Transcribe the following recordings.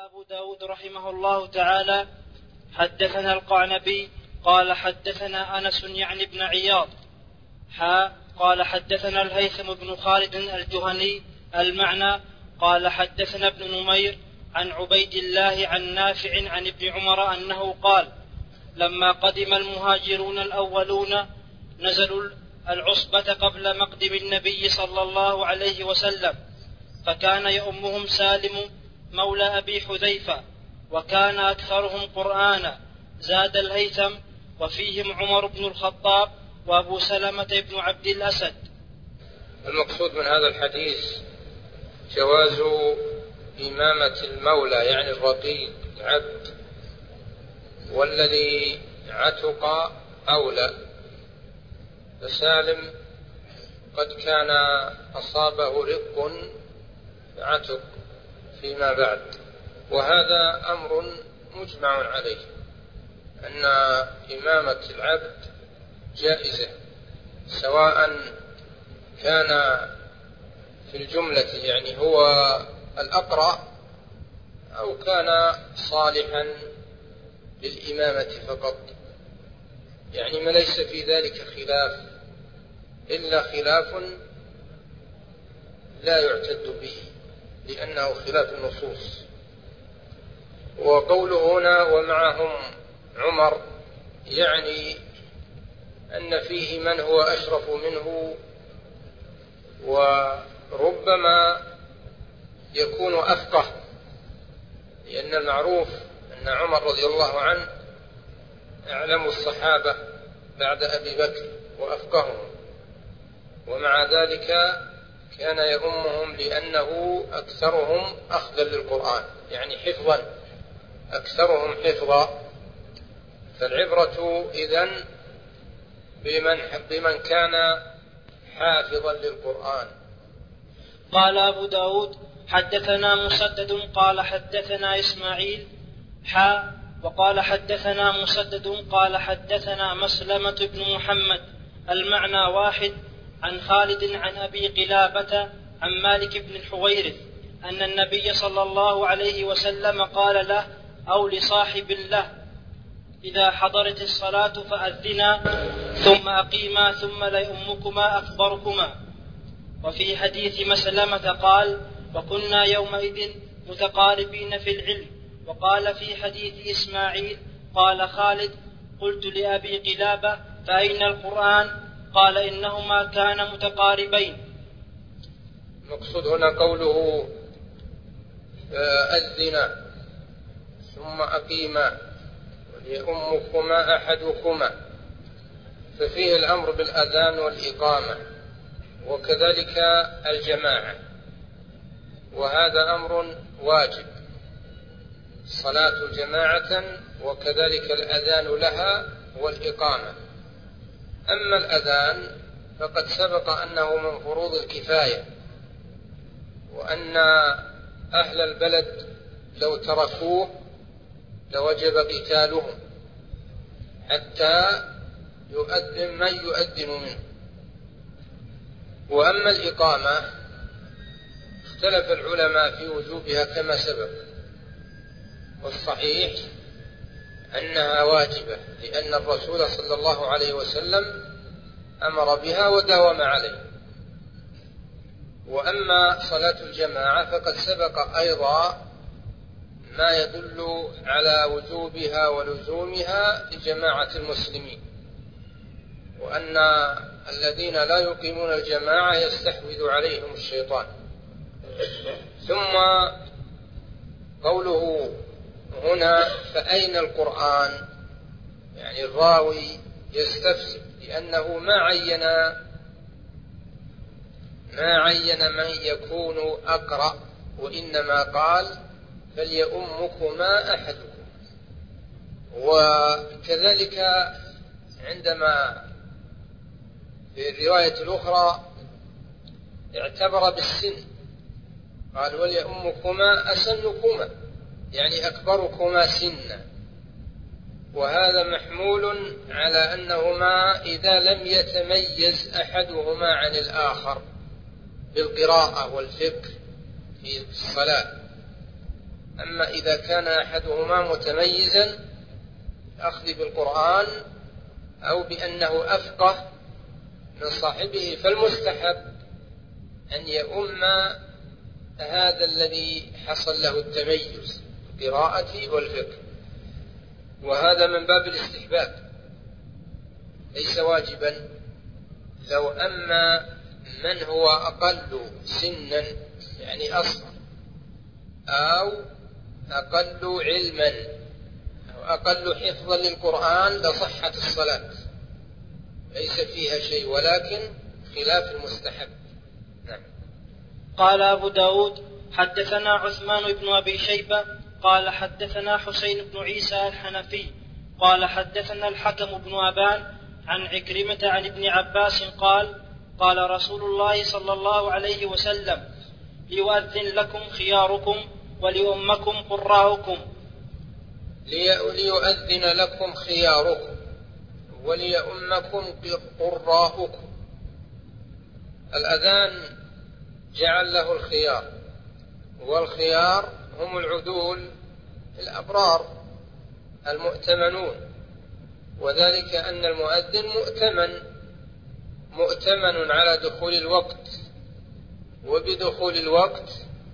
أبو داود رحمه الله تعالى: حدثنا القعنبي قال حدثنا أنس يعني بن عياض قال حدثنا الهيثم بن خالد الجهني المعنى قال حدثنا ابن نمير عن عبيد الله عن نافع عن ابن عمر أنه قال: لما قدم المهاجرون الأولون نزلوا العصبة قبل مقدم النبي صلى الله عليه وسلم، فكان يؤمهم سالم مولى أبي حذيفة، وكان أكثرهم قرآنا، زاد الهيثم: وفيهم عمر بن الخطاب وأبو سلمة بن عبد الأسد. المقصود من هذا الحديث جواز إمامة المولى يعني الرقيق العبد، والذي عتق أولى، فسالم قد كان أصابه رق عتق فيما بعد، وهذا أمر مجمع عليه أن إمامة العبد جائزة، سواء كان في الجملة يعني هو الأقرأ أو كان صالحا للإمامة فقط، يعني ما ليس في ذلك خلاف إلا خلاف لا يعتد به لأنه خلاف النصوص. وقوله هنا ومعهم عمر يعني أن فيه من هو أشرف منه، وربما يكون أفقه، لأن المعروف أن عمر رضي الله عنه أعلم الصحابة بعد أبي بكر وأفقههم، ومع ذلك كان يؤمهم لأنه أكثرهم أخذا للقرآن، يعني حفظا، أكثرهم حفظا. فالعبرة إذن بمن كان حافظا للقرآن. قال أبو داود: حدثنا مسدد قال حدثنا إسماعيل وقال حدثنا مسدد قال حدثنا مسلمة بن محمد المعنى واحد، عن خالد عن أبي قلابة عن مالك بن الحويرث أن النبي صلى الله عليه وسلم قال له أو لصاحب له: إذا حضرت الصلاة فأذنا ثم أقيما ثم ليؤمكما أكبركما. وفي حديث مسلمة قال: وكنا يومئذ متقاربين في العلم. وقال في حديث إسماعيل قال خالد: قلت لأبي قلابة: فأين القرآن؟ قال: إنهما كانا متقاربين. المقصود هنا قوله أذنا ثم أقيما وليؤمكما أحدكما، ففيه الأمر بالأذان والإقامة، وكذلك الجماعة، وهذا أمر واجب، الصلاة جماعة وكذلك الأذان لها والإقامة. أما الأذان فقد سبق أنه من فروض الكفاية، وأن أهل البلد لو تركوه لوجب قتالهم حتى يؤذن من يؤذن منه. وأما الإقامة اختلف العلماء في وجوبها كما سبق، والصحيح أنها واجبة، لأن الرسول صلى الله عليه وسلم أمر بها وداوم عليه. وأما صلاة الجماعة فقد سبق أيضا ما يدل على وجوبها ولزومها لجماعة المسلمين، وأن الذين لا يقيمون الجماعة يستحوذ عليهم الشيطان. ثم قوله هنا فأين القرآن، يعني الراوي يستفسر، لأنه ما عين من يكون أقرأ، وإنما قال فليؤمكما أحدكم. وكذلك عندما في الرواية الأخرى اعتبر بالسن، قال وليؤمكما أسنكما، يعني أكبركما سنا، وهذا محمول على أنهما إذا لم يتميز أحدهما عن الآخر بالقراءة والفقه في الصلاة. أما إذا كان أحدهما متميزا أخذ بالقرآن أو بأنه أفقه من صاحبه، فالمستحب أن يؤم هذا الذي حصل له التميز في القراءة والفقه، وهذا من باب الاستحباب ليس واجبا. لو أما من هو أقل سنا يعني أصغر أو أقل علما أو أقل حفظا للقرآن لصحت الصلاة، ليس فيها شيء، ولكن خلاف المستحب. نعم. قال أبو داود حدثنا عثمان بن أبي شيبة قال حدثنا حسين بن عيسى الحنفي قال حدثنا الحكم بن أبان عن عكرمة عن ابن عباس قال قال رسول الله صلى الله عليه وسلم ليؤذن لكم خياركم وليؤمكم قراءكم. ليؤذن لكم خياركم وليؤمكم قراءكم. الأذان جعل له الخيار، والخيار هم العدول الأبرار المؤتمنون، وذلك أن المؤذن مؤتمن على دخول الوقت، وبدخول الوقت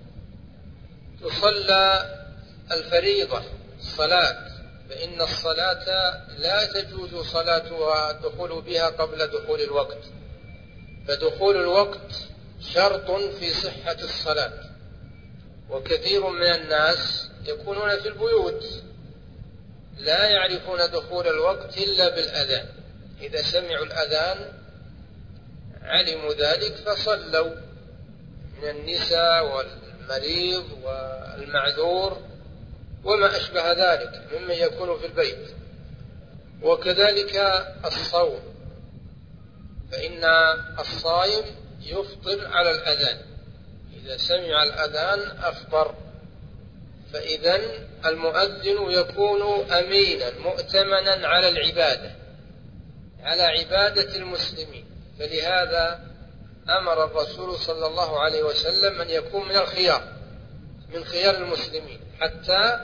تصلى الفريضة الصلاة، فإن الصلاة لا تجوز صلاتها الدخول بها قبل دخول الوقت، فدخول الوقت شرط في صحة الصلاة. وكثير من الناس يكونون في البيوت لا يعرفون دخول الوقت إلا بالأذان، إذا سمعوا الأذان علموا ذلك فصلوا، من النساء والمريض والمعذور وما أشبه ذلك ممن يكون في البيت. وكذلك الصوم، فإن الصائم يفطر على الأذان، إذا سمع الأذان أفطر. فإذن المؤذن يكون أمينا مؤتمنا على العبادة، على عبادة المسلمين، فلهذا أمر الرسول صلى الله عليه وسلم أن يكون من خيار المسلمين حتى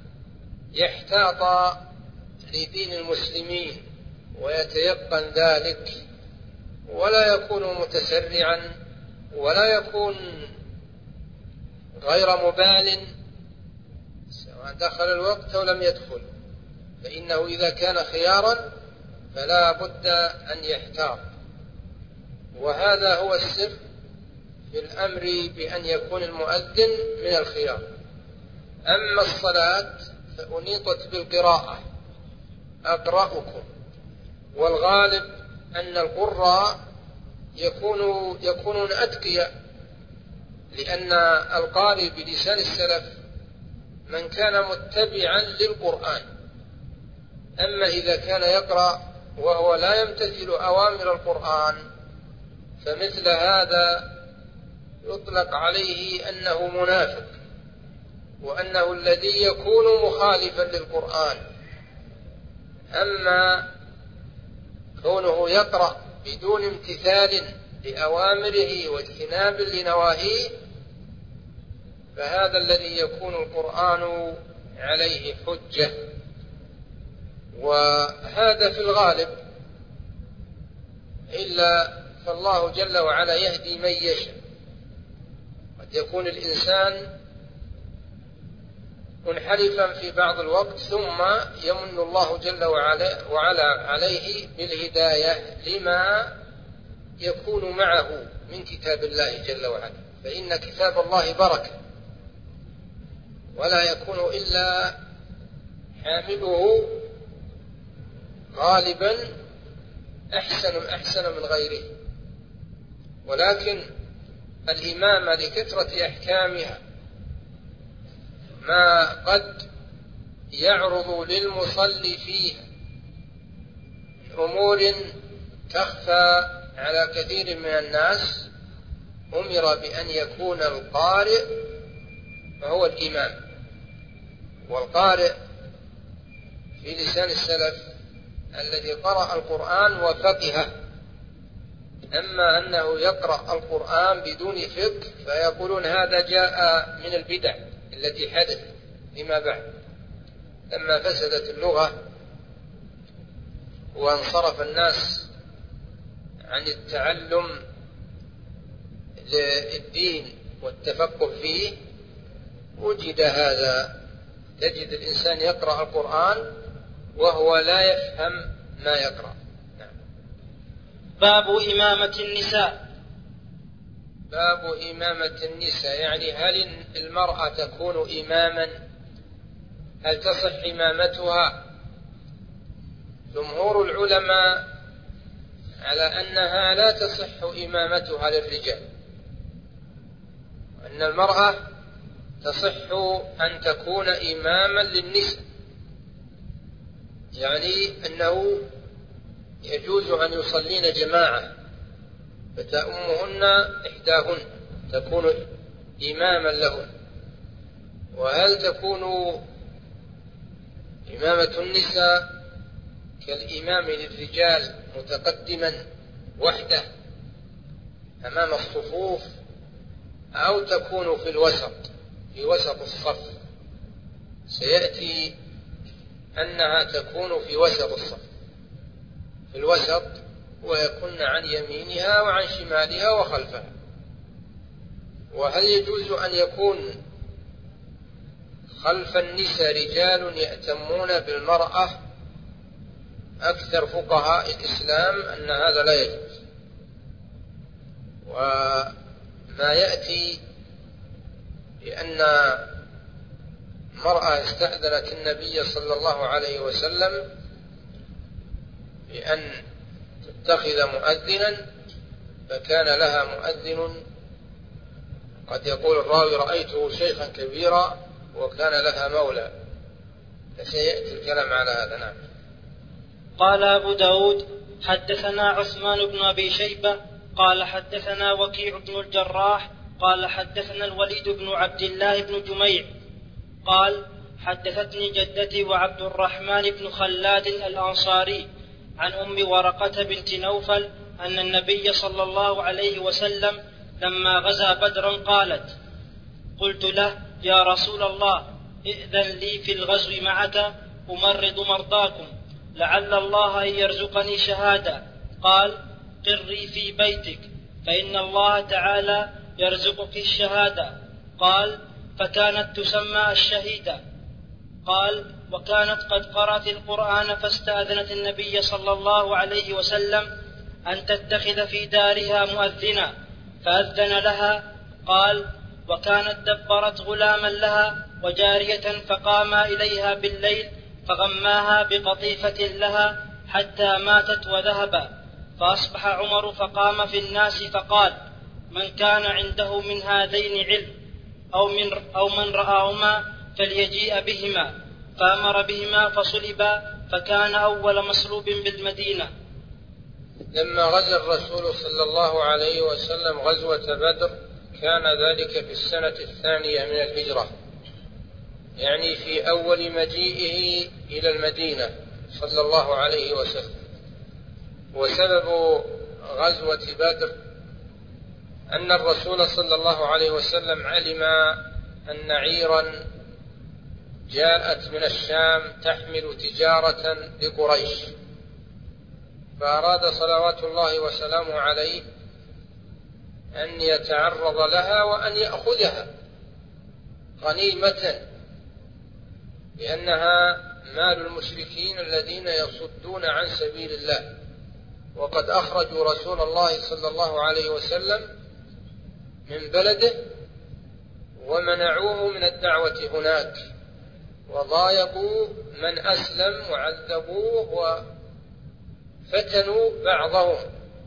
يحتاط لدين المسلمين ويتيقن ذلك، ولا يكون متسرعا ولا يكون غير مبال سواء دخل الوقت أو لم يدخل، فإنه إذا كان خيارا فلا بد أن يحتاط. وهذا هو السر في الأمر بأن يكون المؤذن من الخيار. أما الصلاة فأنيطت بالقراءة، أقرأكم، والغالب أن القراء يكونون أتقياء، لأن القارئ بلسان السلف من كان متبعا للقرآن. أما إذا كان يقرأ وهو لا يمتثل أوامر القرآن فمثل هذا يطلق عليه أنه منافق، وأنه الذي يكون مخالفا للقرآن. أما كونه يقرأ بدون امتثال لأوامره واجتناب لنواهيه فهذا الذي يكون القرآن عليه حجة. وهذا في الغالب، إلا فالله جل وعلا يهدي من يشاء. قد يكون الإنسان منحرفا في بعض الوقت ثم يمن الله جل وعلا عليه بالهداية لما يكون معه من كتاب الله جل وعلا، فإن كتاب الله بركة ولا يكون إلا حامله غالبا أحسن من غيره. ولكن الإمامة لكثرة أحكامها ما قد يعرض للمصلي فيها أمور تخفى على كثير من الناس، أمر بأن يكون القارئ فهو الإمام. والقارئ في لسان السلف الذي قرأ القرآن وفقهه. أما أنه يقرأ القرآن بدون فقه فيقولون هذا جاء من البدع التي حدث، فيما بعد لما فسدت اللغة وانصرف الناس عن التعلم للدين والتفقه فيه وجد هذا. تجد الإنسان يقرأ القرآن وهو لا يفهم ما يقرأ. باب إمامة النساء. باب إمامة النساء يعني هل المرأة تكون إماما؟ هل تصح إمامتها؟ جمهور العلماء على أنها لا تصح إمامتها للرجال، أن المرأة تصح أن تكون إماما للنساء، يعني أنه يجوز أن يصلين جماعة فتأمهن إحداهن تكون إماما لهن. وهل تكون إمامة النساء كالإمام للرجال متقدما وحده أمام الصفوف، أو تكون في الوسط في وسط الصف؟ سيأتي أنها تكون في وسط الصف، في الوسط، ويكون عن يمينها وعن شمالها وخلفها. وهل يجوز أن يكون خلف النساء رجال يأتمون بالمرأة؟ أكثر فقهاء الإسلام أن هذا لا يجوز. وما يأتي بأن مرأة استأذنت النبي صلى الله عليه وسلم بأن تتخذ مؤذنا، فكان لها مؤذن قد يقول الراوي رأيته شيخا كبيرا وكان لها مولى، فسيأتي الكلام على هذا. نعم. قال أبو داود حدثنا عثمان بن أبي شيبة قال حدثنا وكيع بن الجراح قال حدثنا الوليد بن عبد الله بن جميع قال حدثتني جدتي وعبد الرحمن بن خلاد الأنصاري عن أم ورقة بنت نوفل أن النبي صلى الله عليه وسلم لما غزا بدرا قالت: قلت له: يا رسول الله، ائذن لي في الغزو معك أمرض مرضاكم، لعل الله أن يرزقني شهادة. قال: قري في بيتك فإن الله تعالى يرزقك الشهادة. قال: فكانت تسمى الشهيدة. قال: وكانت قد قرأت القرآن فاستأذنت النبي صلى الله عليه وسلم أن تتخذ في دارها مؤذنا فأذن لها. قال: وكانت دبرت غلاما لها وجارية فقاما إليها بالليل فغماها بقطيفة لها حتى ماتت وذهبا. فأصبح عمر فقام في الناس فقال: من كان عنده من هذين علم أو من رآهما فليجيء بهما. فأمر بهما فصلبا، فكان أول مصلوب بالمدينة. لما غزا الرسول صلى الله عليه وسلم غزوة بدر كان ذلك في السنة 2 من الهجرة، يعني في أول مجيئه إلى المدينة صلى الله عليه وسلم. وسبب غزوة بدر أن الرسول صلى الله عليه وسلم علم أن عيرا جاءت من الشام تحمل تجارة لقريش، فأراد صلوات الله وسلامه عليه أن يتعرض لها وأن يأخذها غنيمة، لأنها مال المشركين الذين يصدون عن سبيل الله، وقد أخرجوا رسول الله صلى الله عليه وسلم من بلده ومنعوه من الدعوة هناك، وضايقوا من أسلم وعذبوه وفتنوا بعضهم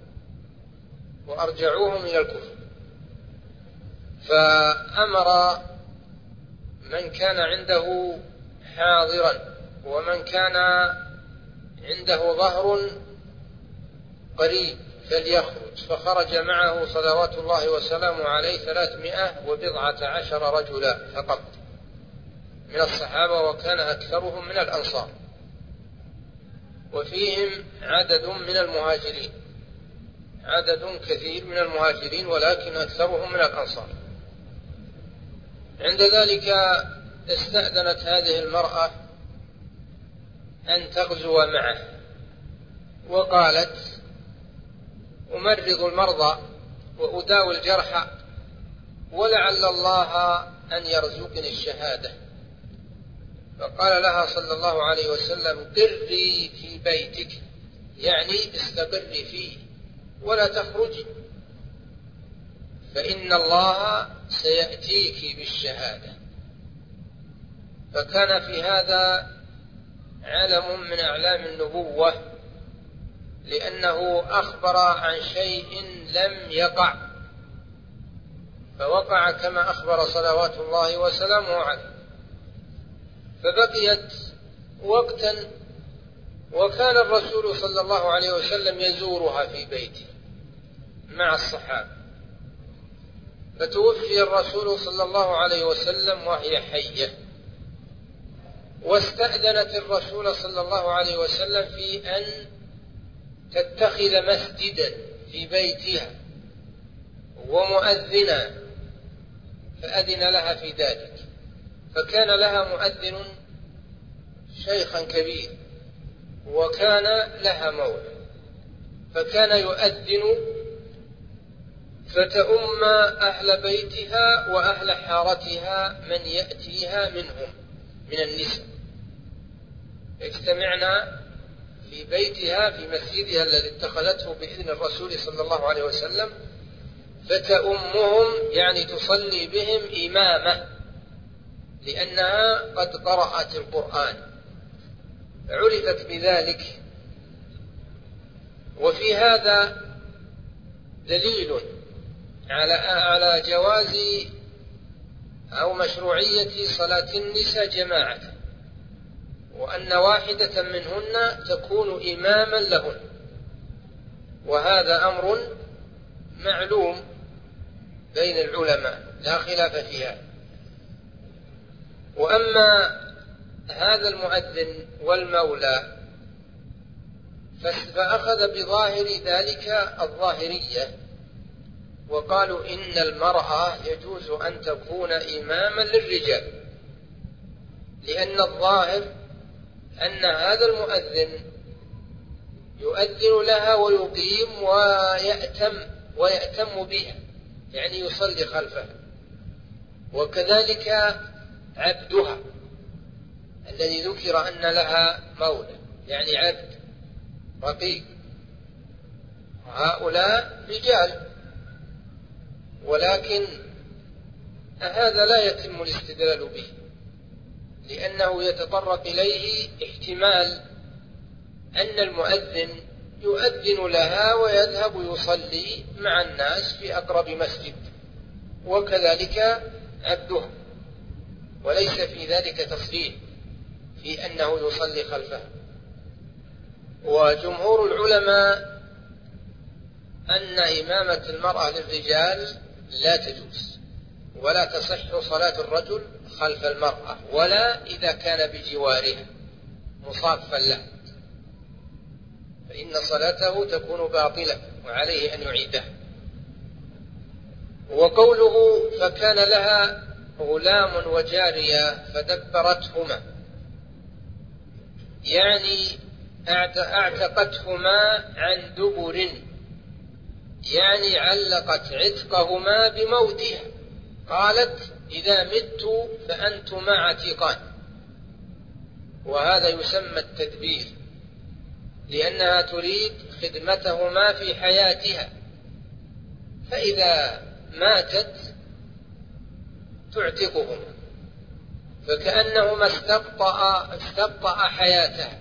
وأرجعوهم إلى الكفر. فأمر من كان عنده حاضرا ومن كان عنده ظهر قريب فليخرج، فخرج معه صلوات الله وسلامه عليه 319 رجلا فقط من الصحابة، وكان أكثرهم من الأنصار، وفيهم عدد من المهاجرين، عدد كثير من المهاجرين ولكن أكثرهم من الأنصار. عند ذلك استأذنت هذه المرأة أن تغزو معه، وقالت: أمرض المرضى وأداوي الجرحى، ولعل الله أن يرزقني الشهادة. فقال لها صلى الله عليه وسلم: قري في بيتك، يعني استقري فيه ولا تخرجي، فإن الله سيأتيك بالشهادة. فكان في هذا علم من أعلام النبوة، لأنه أخبر عن شيء لم يقع، فوقع كما أخبر صلوات الله وسلامه عليه. فبقيت وقتا، وكان الرسول صلى الله عليه وسلم يزورها في بيته مع الصحابة، فتوفي الرسول صلى الله عليه وسلم وهي حية، واستأذنت الرسول صلى الله عليه وسلم في أن تتخذ مسجدا في بيتها ومؤذنا، فأذن لها في ذلك. فكان لها مؤذن شيخا كبير، وكان لها مولى، فكان يؤذن فتؤم أهل بيتها وأهل حارتها من يأتيها منهم من النساء، اجتمعنا في بيتها في مسجدها الذي اتخذته بإذن الرسول صلى الله عليه وسلم، فتؤمهم يعني تصلي بهم إمامة، لأنها قد قرأت القرآن، عرفت بذلك. وفي هذا دليل على جواز أو مشروعية صلاة النساء جماعة، وأن واحدة منهن تكون إماما لهن، وهذا أمر معلوم بين العلماء لا خلاف فيها. وأما هذا المؤذن والمولى فأخذ بظاهر ذلك الظاهرية، وقالوا إن المرأة يجوز أن تكون إماما للرجال، لأن الظاهر أن هذا المؤذن يؤذن لها ويقيم ويأتم بها، يعني يصلي خلفها. وكذلك عبدها الذي ذكر أن لها مولى، يعني عبد رقيق، هؤلاء رجال، ولكن هذا لا يتم الاستدلال به، لأنه يتطرق إليه احتمال أن المؤذن يؤذن لها ويذهب يصلي مع الناس في أقرب مسجد، وكذلك عبدها، وليس في ذلك تصريح في أنه يصلي خلفها. وجمهور العلماء أن إمامة المرأة للرجال لا تجوز، ولا تصح صلاة الرجل خلف المرأة، ولا إذا كان بجوارها مصافا له، فإن صلاته تكون باطلة وعليه أن يعيدها. وقوله فكان لها غلام وجارية فدبرتهما، يعني اعتقتهما عن دبر، يعني علقت عتقهما بموتها، قالت إذا مت فأنتما عتيقان. وهذا يسمى التدبير، لأنها تريد خدمتهما في حياتها، فإذا ماتت تعتقهما، فكأنهما استبطأ حياتها.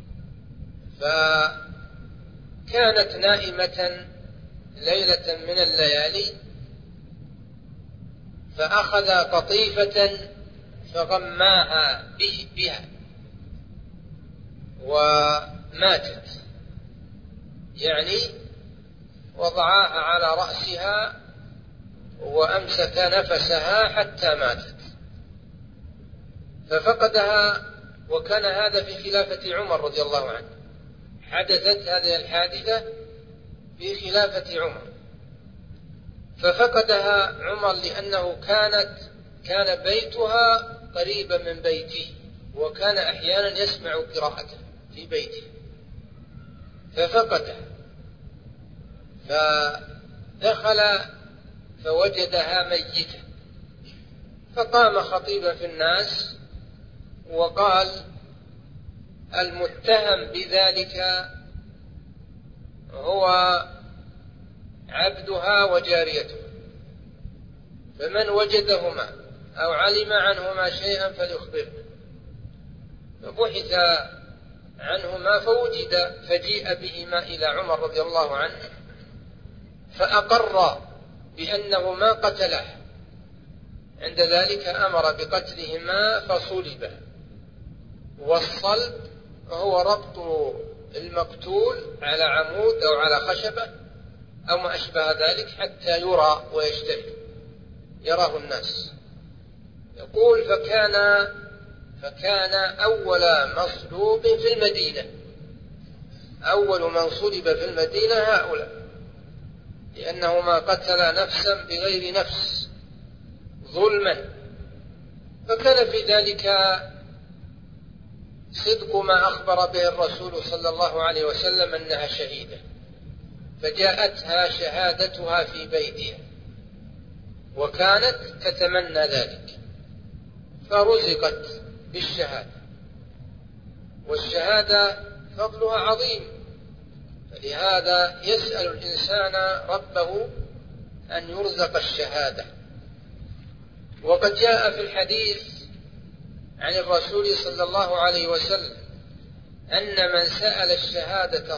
فكانت نائمة ليلة من الليالي، فأخذ قطيفة فغماها بها وماتت، يعني وضعاها على رأسها وأمسك نفسها حتى ماتت، ففقدها. وكان هذا في خلافة عمر رضي الله عنه، حدثت هذه الحادثة في خلافة عمر، ففقدها عمر لأنه كان بيتها قريبا من بيتي، وكان أحيانا يسمع قراءته في بيته ففقده، فدخل فوجدها ميتة، فقام خطيبا في الناس وقال: المتهم بذلك هو عبدها وجاريته، فمن وجدهما أو علم عنهما شيئا فليخبرنا. فبحث عنهما فوجد، فجيء بهما إلى عمر رضي الله عنه فأقر بأنه ما قتله. عند ذلك أمر بقتلهما فصلبا. والصلب هو ربط المقتول على عمود أو على خشبة أو ما أشبه ذلك حتى يرى ويشتهر، يراه الناس. يقول: فكان أول مصلوب في المدينة، أول من صلب في المدينة هؤلاء، لأنه ما قتل نفسا بغير نفس ظلما. فكان في ذلك صدق ما أخبر به الرسول صلى الله عليه وسلم أنها شهيدة، فجاءتها شهادتها في بيتها وكانت تتمنى ذلك، فرزقت بالشهادة، والشهادة فضلها عظيم، فلهذا يسأل الإنسان ربه أن يرزق الشهادة. وقد جاء في الحديث عن الرسول صلى الله عليه وسلم أن من سأل الشهادة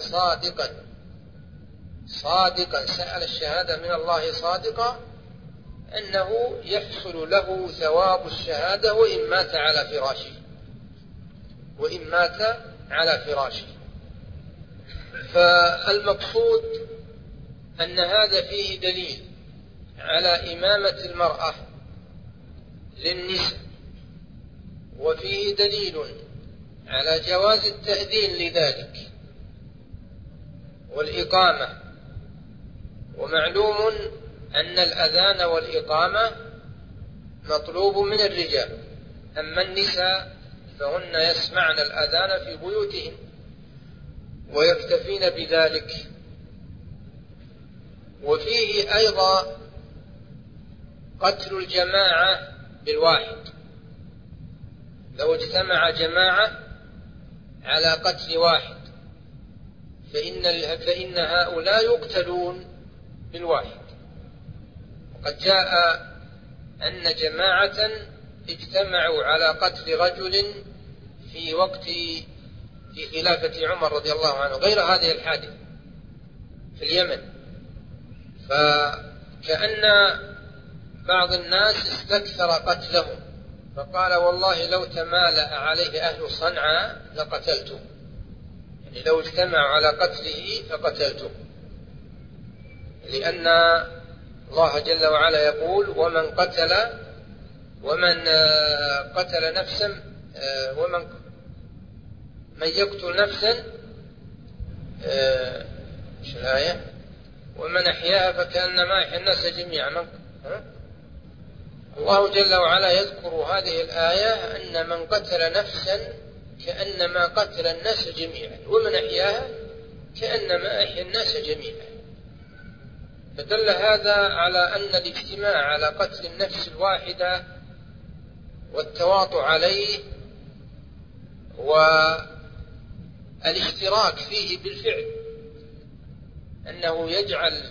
صادقا سأل الشهادة من الله صادقا أنه يحصل له ثواب الشهادة وإن مات على فراشه. فالمقصود أن هذا فيه دليل على إمامة المرأة للنساء، وفيه دليل على جواز التأذين لذلك والإقامة. ومعلوم أن الأذان والإقامة مطلوب من الرجال، أما النساء فهن يسمعن الأذان في بيوتهن ويكتفين بذلك. وفيه أيضا قتل الجماعة بالواحد، لو اجتمع جماعة على قتل واحد فإن هؤلاء يقتلون بالواحد. وقد جاء أن جماعة اجتمعوا على قتل رجل في خلافة عمر رضي الله عنه غير هذه الحادثة في اليمن، فكأن بعض الناس استكثر قتلهم فقال: والله لو تمالأ عليه أهل صنعاء لقتلته، يعني لو اجتمعوا على قتله فقتلته، لأن الله جل وعلا يقول: ومن قتل نفسا من يقتل نفسا ايش الآية؟ ومن أحياها فكأنما أحيا الناس جميعا. الله جل وعلا يذكر هذه الآية أن من قتل نفسا كأنما قتل الناس جميعا، ومن أحياها كأنما أحيا الناس جميعا. فدل هذا على أن الاجتماع على قتل النفس الواحدة والتواطؤ عليه والاشتراك فيه بالفعل أنه يجعل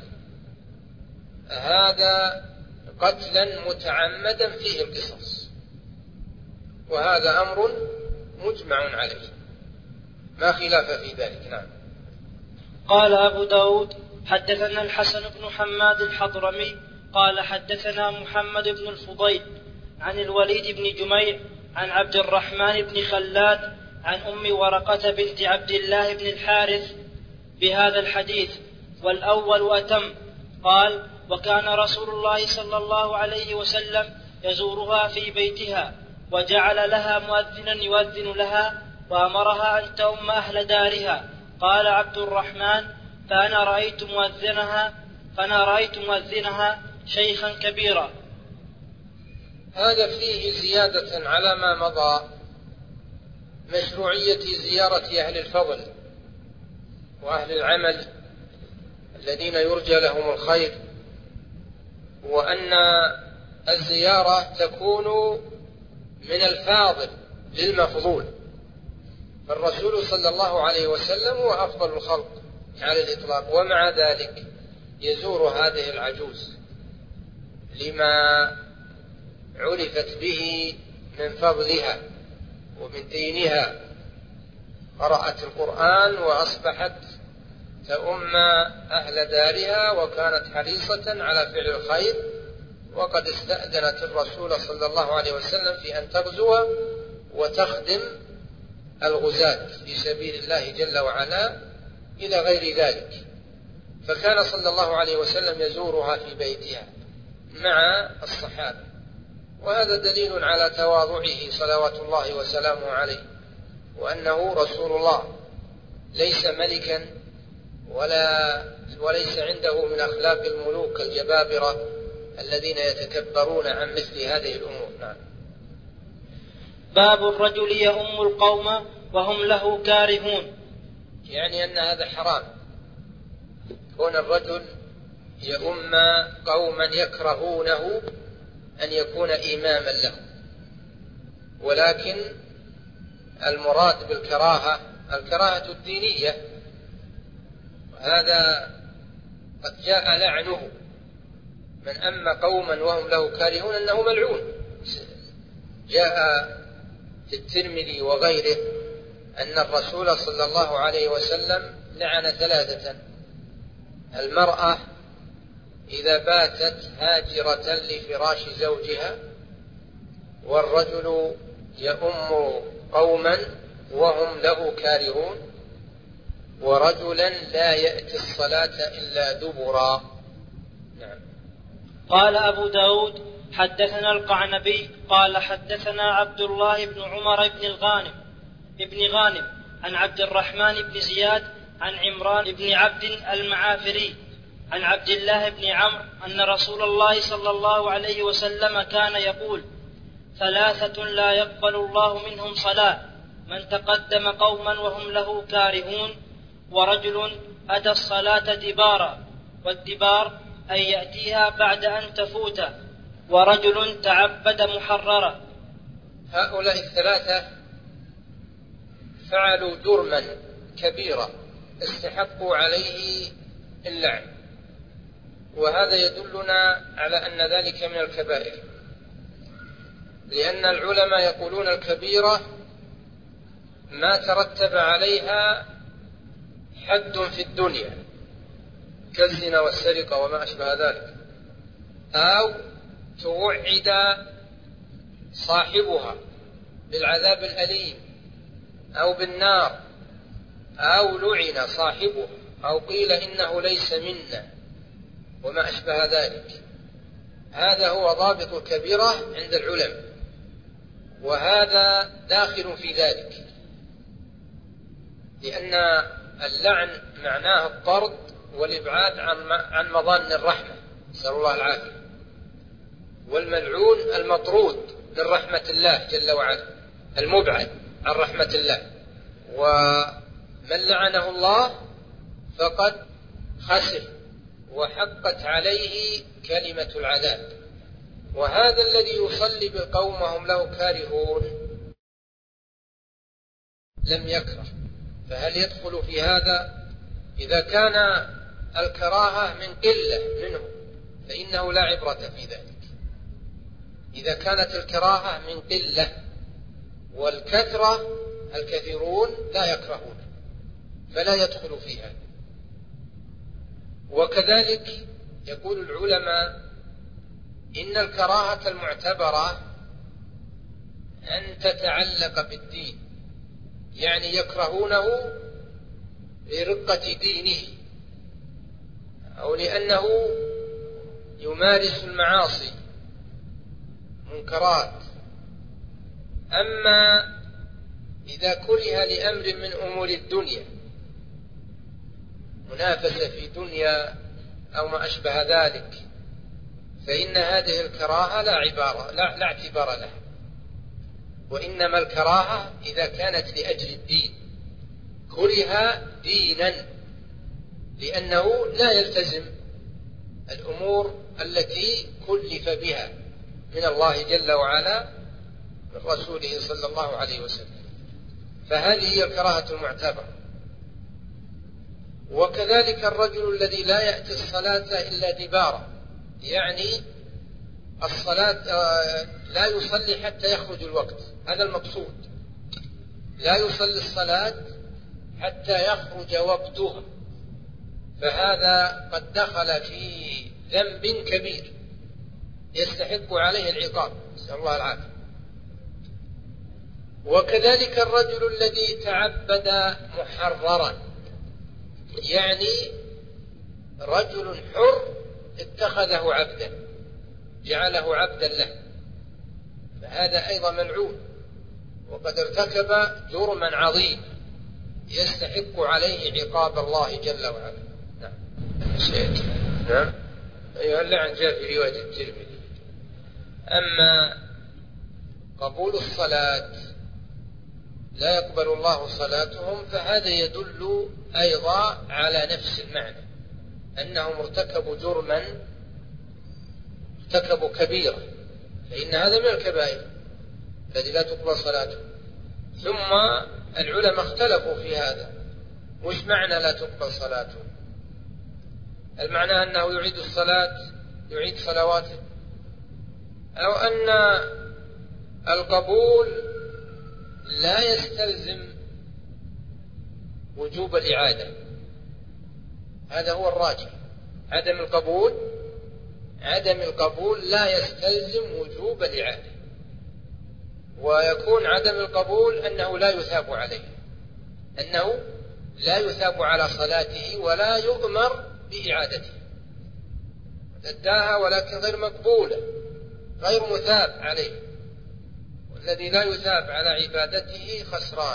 هذا قتلا متعمدا فيه القصاص، وهذا أمر مجمع عليه ما خلاف في ذلك. نعم. قال أبو داود: حدثنا الحسن بن حماد الحضرمي قال حدثنا محمد بن الفضيل عن الوليد بن جميع عن عبد الرحمن بن خلاد عن أم ورقة بنت عبد الله بن الحارث بهذا الحديث، والأول أتم. قال: وكان رسول الله صلى الله عليه وسلم يزورها في بيتها، وجعل لها مؤذنا يؤذن لها، وأمرها أن تؤم أهل دارها. قال عبد الرحمن: فأنا رأيت مؤذنها شيخا كبيرا. هذا فيه زيادة على ما مضى، مشروعية زيارة أهل الفضل وأهل العمل الذين يرجى لهم الخير، وأن الزيارة تكون من الفاضل للمفضول، فالرسول صلى الله عليه وسلم هو أفضل الخلق على الإطلاق، ومع ذلك يزور هذه العجوز لما عرفت به من فضلها ومن دينها، قرأت القرآن وأصبحت تؤم أهل دارها، وكانت حريصة على فعل الخير، وقد استأذنت الرسول صلى الله عليه وسلم في أن تغزو وتخدم الغزاة في سبيل الله جل وعلا إلى غير ذلك، فكان صلى الله عليه وسلم يزورها في بيتها مع الصحابة، وهذا دليل على تواضعه صلوات الله وسلامه عليه، وأنه رسول الله ليس ملكا وليس عنده من أخلاق الملوك الجبابرة الذين يتكبرون عن مثل هذه الأمور. نعم. باب الرجل يؤم القوم وهم له كارهون، يعني أن هذا حرام، كون الرجل يؤم قوما يكرهونه أن يكون إماما له، ولكن المراد بالكراهة الكراهة الدينية، هذا قد جاء لعنه، من أما قوما وهم له كارهون أنه ملعون. جاء في الترمذي وغيره أن الرسول صلى الله عليه وسلم لعن ثلاثة: المرأة إذا باتت هاجرة لفراش زوجها، والرجل يؤم قوما وهم له كارهون، ورجلا لا يأتي الصلاة إلا دبرا. نعم. قال أبو داود حدثنا القعنبي قال حدثنا عبد الله بن عمر بن غانم عن عبد الرحمن بن زياد عن عمران بن عبد المعافري عن عبد الله بن عمرو أن رسول الله صلى الله عليه وسلم كان يقول: ثلاثة لا يقبل الله منهم صلاة: من تقدم قوما وهم له كارهون، ورجل أتى الصلاة دبارا، والدبار أن يأتيها بعد أن تفوت، ورجل تعبد محررا. هؤلاء الثلاثة فعلوا جرما كبيرا استحقوا عليه اللعن، وهذا يدلنا على أن ذلك من الكبائر، لأن العلماء يقولون الكبيرة ما ترتب عليها حد في الدنيا كالزنا والسرقة وما أشبه ذلك، أو توعد صاحبها بالعذاب الأليم أو بالنار، أو لعن صاحبه، أو قيل إنه ليس منا وما أشبه ذلك. هذا هو ضابط الكبيرة عند العلماء، وهذا داخل في ذلك، لأن اللعن معناه الطرد والإبعاد عن مظان الرحمة، نسأل الله العافية، والملعون المطرود من رحمة الله جل وعلا، المبعد عن رحمة الله، ومن لعنه الله فقد خسر وحقت عليه كلمة العذاب. وهذا الذي يصلي بالقوم وهم له كارهون لم يكره، فهل يدخل في هذا؟ إذا كان الكراهة من قلة منه فإنه لا عبرة في ذلك. إذا كانت الكراهة من قلة والكثرة الكثيرون لا يكرهون فلا يدخل في هذا. وكذلك يقول العلماء إن الكراهة المعتبرة أن تتعلق بالدين، يعني يكرهونه لرقة دينه أو لأنه يمارس المعاصي منكرات. أما إذا كره لأمر من أمور الدنيا، منافسة في دنيا أو ما أشبه ذلك، فإن هذه الكراهة لا اعتبار لها، وإنما الكراهة إذا كانت لأجل الدين، كره دينا لأنه لا يلتزم الأمور التي كلف بها من الله جل وعلا من رسوله صلى الله عليه وسلم، فهذه هي الكراهة المعتبرة. وكذلك الرجل الذي لا يأتي الصلاة إلا دبارا، يعني الصلاة لا يصلي حتى يخرج الوقت، هذا المقصود، لا يصلي الصلاة حتى يخرج وقتها، فهذا قد دخل في ذنب كبير يستحق عليه العقاب، نسأل الله العافية. وكذلك الرجل الذي تعبد محررا، يعني رجل حر اتخذه عبدا، جعله عبدا له، فهذا أيضا ملعون وقد ارتكب جرما عظيما يستحق عليه عقاب الله جل وعلا. نعم. نعم. أيها اللعن جاء في رواية الترمذي. أما قبول الصلاة لا يقبل الله صلاتهم، فهذا يدل أيضا على نفس المعنى، أنهم ارتكبوا جرما، ارتكبوا كبيرة، فإن هذا من الكبائر الذي لا تقبل صلاته. ثم العلماء اختلفوا في هذا، وش معنى لا تقبل صلاته؟ المعنى أنه يعيد الصلاة، يعيد صلواته، أو أن القبول لا يستلزم وجوب الإعادة، هذا هو الراجح. عدم القبول لا يستلزم وجوب الإعادة، ويكون عدم القبول أنه لا يثاب عليه، أنه لا يثاب على صلاته ولا يؤمر بإعادته، أداها ولكن غير مقبولة، غير مثاب عليه، والذي لا يثاب على عبادته خسران.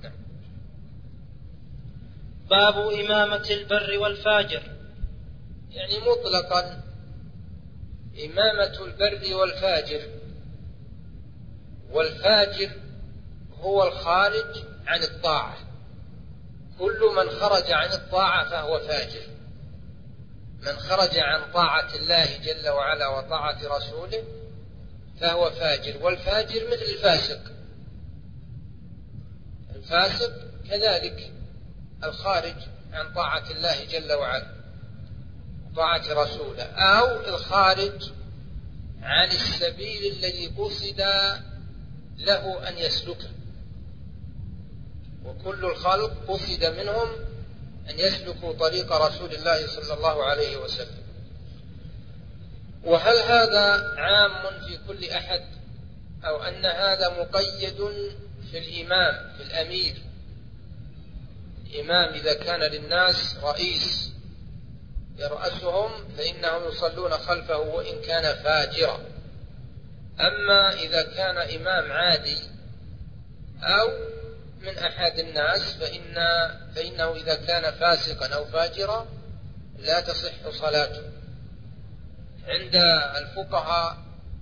باب إمامة البر والفاجر، يعني مطلقا إمامة البر والفاجر. والفاجر هو الخارج عن الطاعة، كل من خرج عن الطاعة فهو فاجر، من خرج عن طاعة الله جل وعلا وطاعة رسوله فهو فاجر. والفاجر مثل الفاسق، الفاسق كذلك الخارج عن طاعة الله جل وعلا طاعة رسوله، أو الخارج عن السبيل الذي قصد له أن يسلكه، وكل الخلق قصد منهم أن يسلكوا طريق رسول الله صلى الله عليه وسلم. وهل هذا عام في كل أحد، أو أن هذا مقيد في الإمام، في الأمير؟ الإمام إذا كان للناس رئيس يرأسهم فإنهم يصلون خلفه وإن كان فاجرا. أما إذا كان إمام عادي أو من أحد الناس فإنه إذا كان فاسقا أو فاجرا لا تصح صلاته. عند الفقهاء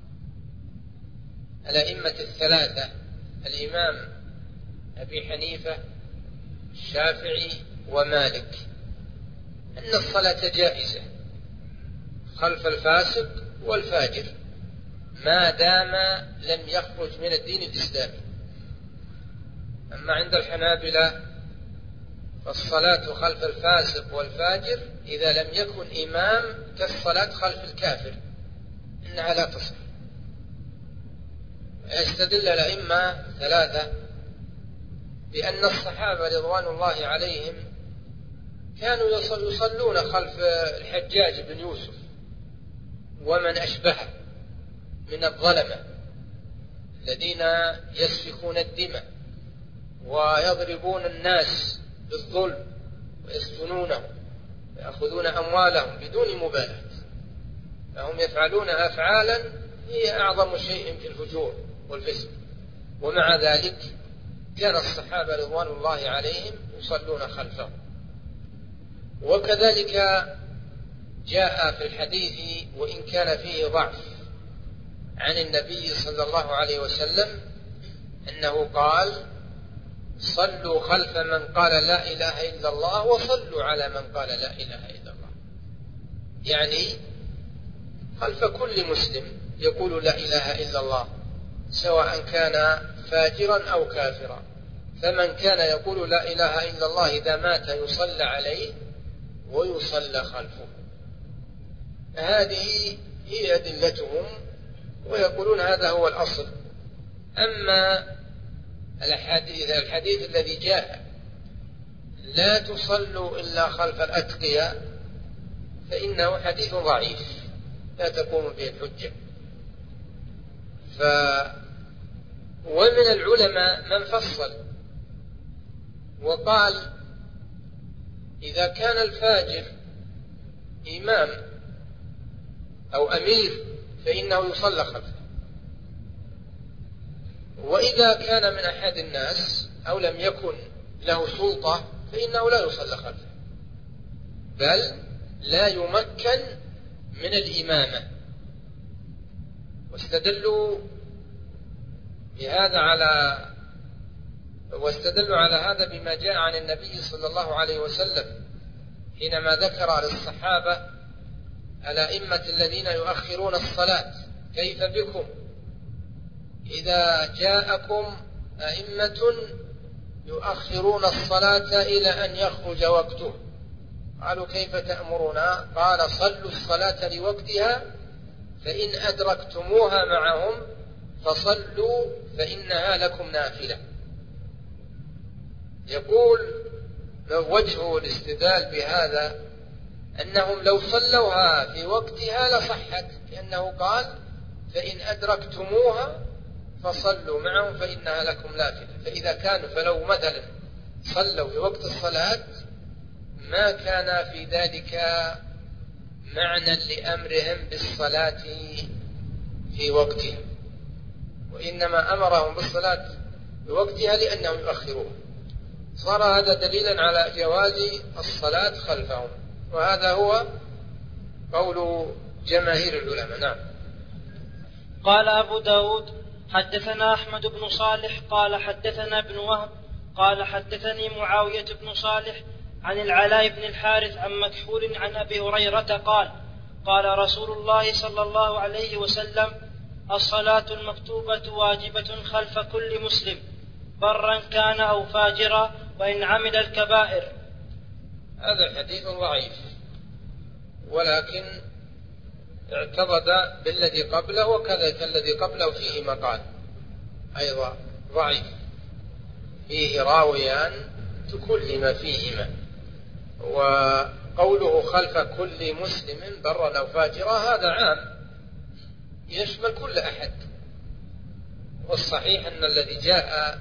الأئمة الثلاثة، الإمام أبي حنيفة الشافعي ومالك، أن الصلاة جائزة خلف الفاسق والفاجر ما دام لم يخرج من الدين الإسلامي. أما عند الحنابلة فالصلاة خلف الفاسق والفاجر إذا لم يكن إمام كالصلاة خلف الكافر، إنها لا تصح. يستدل الأئمة ثلاثة بأن الصحابة رضوان الله عليهم كانوا يصلون خلف الحجاج بن يوسف ومن أشبهه من الظلمة الذين يسفكون الدماء ويضربون الناس بالظلم ويسجنونهم ويأخذون أموالهم بدون مبالاة، فهم يفعلون أفعالا هي أعظم شيء في الفجور والفسق، ومع ذلك كان الصحابة رضوان الله عليهم يصلون خلفهم. وكذلك جاء في الحديث وإن كان فيه ضعف عن النبي صلى الله عليه وسلم أنه قال: صلوا خلف من قال لا إله إلا الله وصلوا على من قال لا إله إلا الله، يعني خلف كل مسلم يقول لا إله إلا الله سواء كان فاجرا أو كافرا. فمن كان يقول لا إله إلا الله إذا مات يصلى عليه ويصلى خلفه. هذه هي أدلتهم ويقولون هذا هو الأصل. أما الحديث الذي جاء لا تصلوا إلا خلف الأتقياء فإنه حديث ضعيف لا تقوم به الحجة. ومن العلماء من فصل وقال: إذا كان الفاجر إمام أو أمير فإنه يصلى خلفه، وإذا كان من أحد الناس أو لم يكن له سلطة فإنه لا يصلى خلفه، بل لا يمكن من الإمامة. واستدلوا على هذا بما جاء عن النبي صلى الله عليه وسلم حينما ذكر للصحابة الأئمة الذين يؤخرون الصلاة: كيف بكم إذا جاءكم أئمة يؤخرون الصلاة إلى أن يخرج وقته؟ قالوا: كيف تأمرنا؟ قال: صلوا الصلاة لوقتها، فإن أدركتموها معهم فصلوا فإنها لكم نافلة. يقول وجه الاستدلال بهذا أنهم لو صلوها في وقتها لصحت، لأنه قال: فإن أدركتموها فصلوا معهم فإنها لكم نافلة. فإذا كانوا فلو مثلا صلوا في وقت الصلاة ما كان في ذلك معنى لأمرهم بالصلاة في وقتها، وإنما أمرهم بالصلاة في وقتها لأنهم يؤخروها. صار هذا دليلا على جواز الصلاة خلفهم، وهذا هو قول جماهير العلماء. نعم. قال أبو داود: حدثنا أحمد بن صالح قال حدثنا ابن وهب قال حدثني معاوية بن صالح عن العلاء بن الحارث عن مكحول عن أبي هريرة قال: قال رسول الله صلى الله عليه وسلم: الصلاة المكتوبة واجبة خلف كل مسلم برا كان أو فاجرا وإن عمل الكبائر. هذا حديث ضعيف، ولكن اعتضد بالذي قبله، وكذلك الذي قبله فيه مقال أيضا ضعيف، فيه راويان تكلم فيهما. وقوله خلف كل مسلم برا أو فاجرا هذا عام يشمل كل أحد، والصحيح أن الذي جاء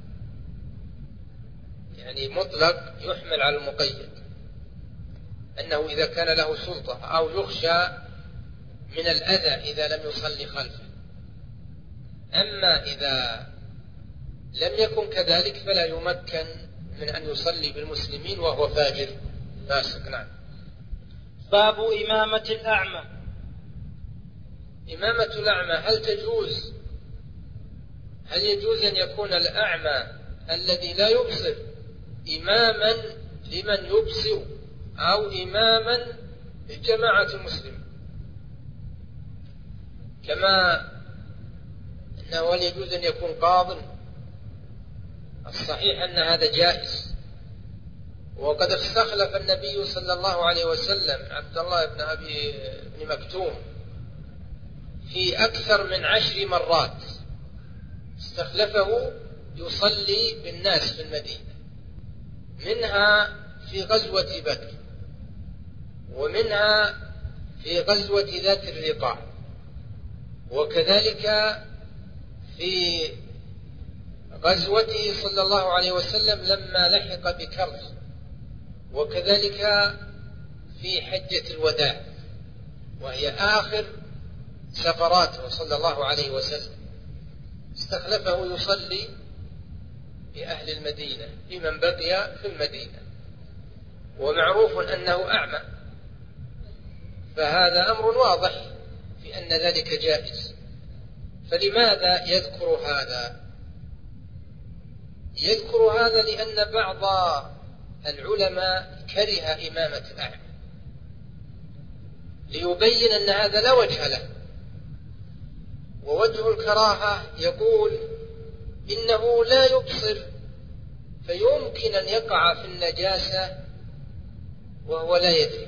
يعني مطلق يحمل على المقيد، أنه إذا كان له سلطة أو يخشى من الأذى إذا لم يصلي خلفه. أما إذا لم يكن كذلك فلا يمكن من أن يصلي بالمسلمين وهو فاجر فاسق. نعم. باب إمامة الأعمى. إمامة الأعمى هل تجوز؟ هل يجوز أن يكون الأعمى الذي لا يبصر إماما لمن يبصر أو إماما لجماعة المسلمين؟ كما أنه هل يجوز أن يكون قاض؟ الصحيح أن هذا جائز، وقد استخلف النبي صلى الله عليه وسلم عبد الله بن أبي مكتوم في أكثر من 10 مرات، استخلفه يصلي بالناس في المدينة، منها في غزوة بدر، ومنها في غزوة ذات الرقاع، وكذلك في غزوته صلى الله عليه وسلم لما لحق بكرز، وكذلك في حجة الوداع وهي آخر سفراته صلى الله عليه وسلم، استخلفه يصلي بأهل المدينة لمن بقي في المدينة، ومعروف أنه أعمى، فهذا أمر واضح في أن ذلك جائز. فلماذا يذكر هذا؟ يذكر هذا لأن بعض العلماء كره إمامة الأعمى، ليبين أن هذا لا وجه له. ووجه الكراهة يقول إنه لا يبصر، فيمكن أن يقع في النجاسة وهو لا يدري،